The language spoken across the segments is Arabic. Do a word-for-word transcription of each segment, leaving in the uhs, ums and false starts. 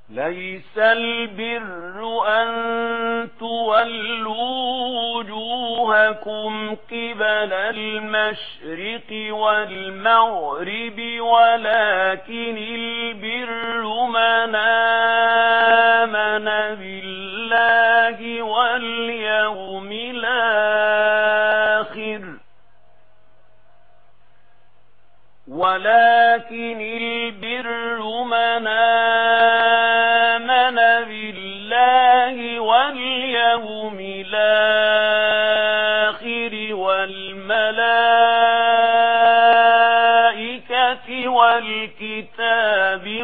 ليس البر أن تولوا وجوهكم قبل المشرق والمغرب ولكن البر من آمن بالله واليوم الآخر ولكن البر من آمن بالله واليوم الآخر والملائكة والكتاب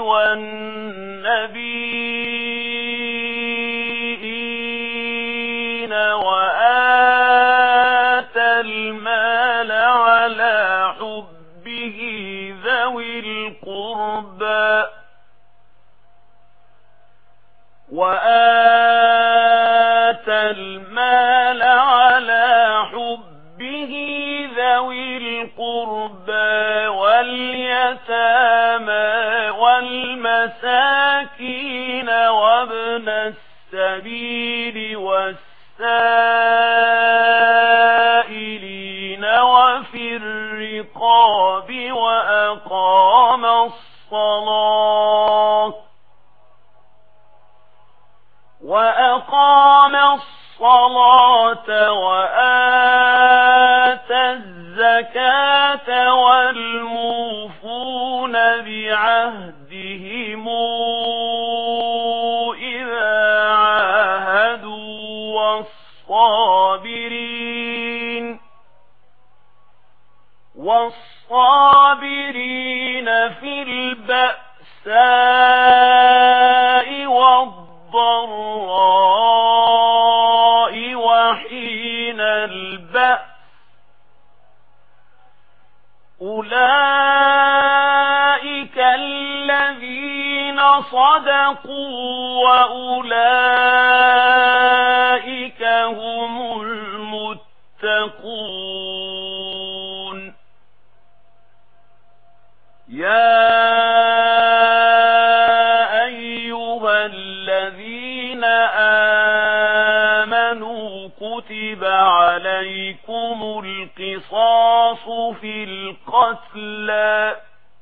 والنبيين وآتى المال على حبه ذوي القربى وآتى المال على حبه ذوي القربى واليتامى والمساكين وابن السبيل والسائلين وفي الرقاب وأقام الصلاة وأقام الصلاة وآتى الزكاة والموفون بعهدهم إذا عاهدوا والصابرين والصابرين في البأساء والضراء وحين البأس أولئك الذين صدقوا وأولئك هم المتقون يا أيها الذين آمنوا كتب عليكم القصاص في القتلى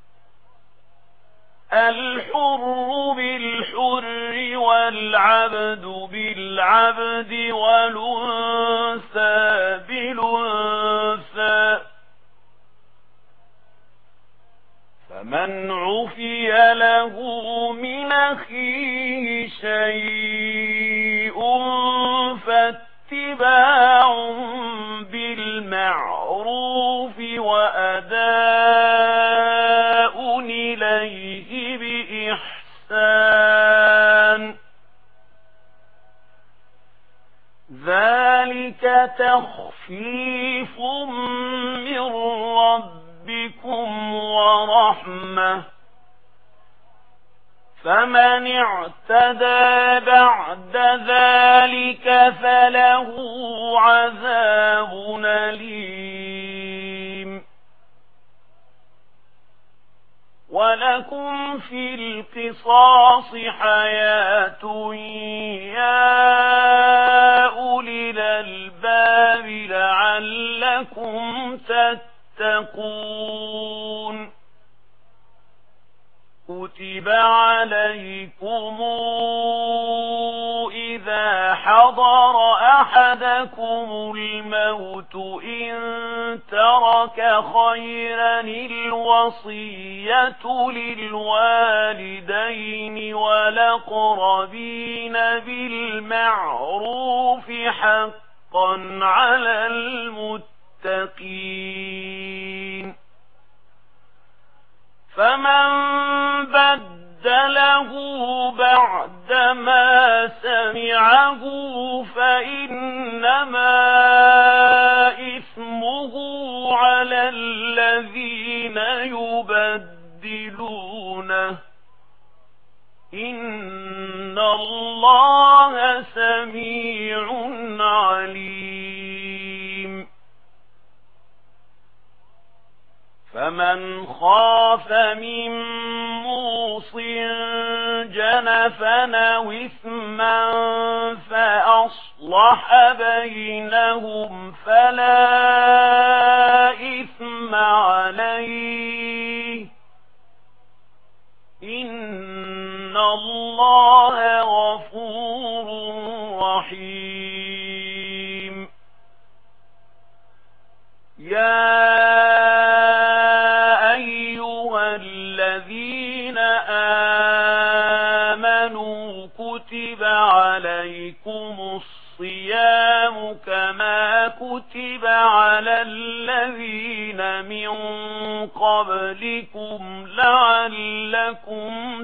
الحر بالحر والعبد بالعبد والأنثى بالأنثى فمن عفي له من أخيه شيء فاتباع بالمعروف وأداء إليه بإحسان ذلك تخفيف من ربكم ورحمة فمن اعتدى بعد ذلك فله عذاب أليم ولكم في القصاص حياة يا أولي الألباب لعلكم تتقون كتب عليكم إذا حضر أحدكم الموت إن ترك خيرا الوصية للوالدين والأقربين بالمعروف حقا على المتقين فمن بدله بعدما سمعه فإنما إثمه على الذين يبدلونه إن الله سميع عليم فمن خاف من موص جنفا أو إثما فأصلح بينهم فلا إثم عليه إن الله غفور رحيم. يا أيها الذين آمنوا كتب عليكم الصيام كما كتب على الذين من قبلكم لعلكم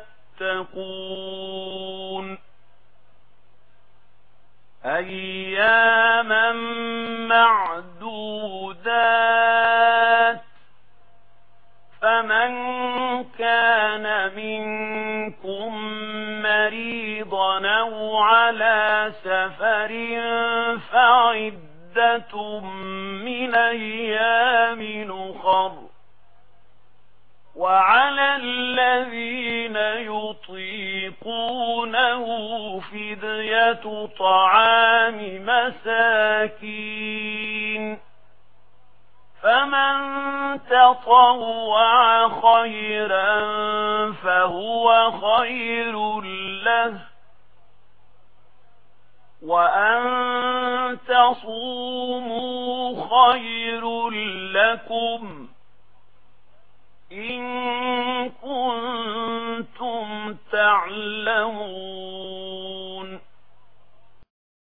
تتقون. أياما معدودات، فمن كان منكم مريضا أو على سفر فعدة من أيام أخر، وعلى الذين يطيقونه فدية طعام مساكين، فمن تطوع خيرا فهو خير له، وأن تصوموا خير لكم إن كنتم تعلمون.